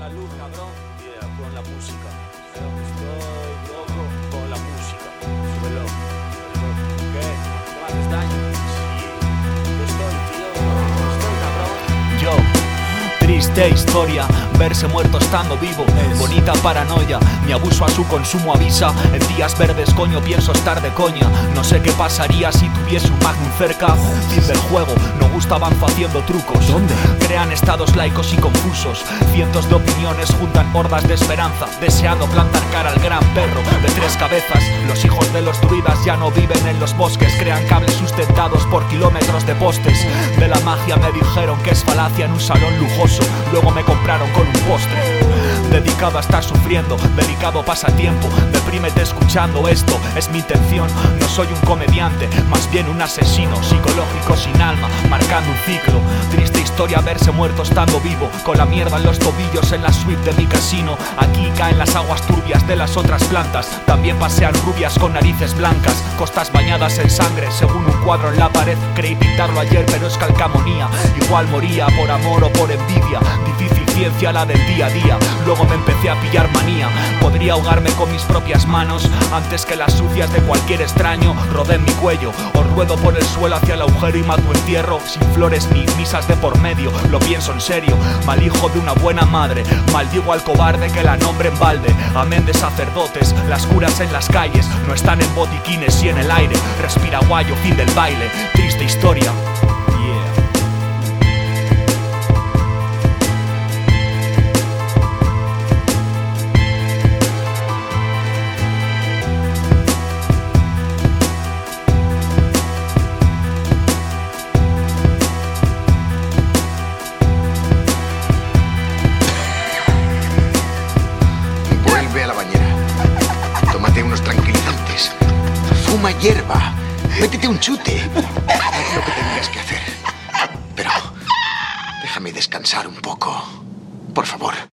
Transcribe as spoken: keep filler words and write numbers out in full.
la luz, cabrón. Yeah, con la música. Estoy loco con la música. Súbelo. ¿Qué? ¿Me haces daño? Sí. Estoy, tío. Estoy, cabrón. Yo. Triste historia, verse muerto estando vivo. Es bonita paranoia, mi abuso a su consumo avisa. En días verdes coño pienso estar de coña. No sé qué pasaría si tuviese un Magnum cerca. Fin del juego, no gusta avanzo haciendo trucos. ¿Dónde? Crean estados laicos y confusos. Cientos de opiniones juntan hordas de esperanza, deseando plantar cara al gran perro de tres cabezas. Los hijos de los druidas ya no viven en los bosques. Crean cables sustentados por kilómetros de postes. De la magia me dijeron que es falacia en un salón lujoso. Luego me compraron con un postre. Dedicado a estar sufriendo, dedicado pasatiempo. Deprímete escuchando esto, es mi intención. No soy un comediante, más bien un asesino psicológico sin alma, marcando un ciclo. Triste historia verse muerto estando vivo, con la mierda en los tobillos en la suite de mi casino. Aquí caen las aguas turbias de las otras plantas. También pasean rubias con narices blancas, costas bañadas en sangre según un cuadro en la pared. Creí pintarlo ayer pero es calcamonía. Igual moría por amor o por envidia. Difícil ciencia la del día a día. Luego me empecé a pillar manía. Podría ahogarme con mis propias manos antes que las sucias de cualquier extraño rodeen mi cuello. O ruedo por el suelo hacia el agujero y mato entierro. Sin flores ni misas de por medio, lo pienso en serio. Mal hijo de una buena madre, maldigo al cobarde que la nombre en balde. Amén de sacerdotes, las curas en las calles no están en botiquines y en el aire. Respira guayo, fin del baile. Triste historia. Fuma hierba, métete un chute. Haz lo que tengas que hacer. Pero déjame descansar un poco, por favor.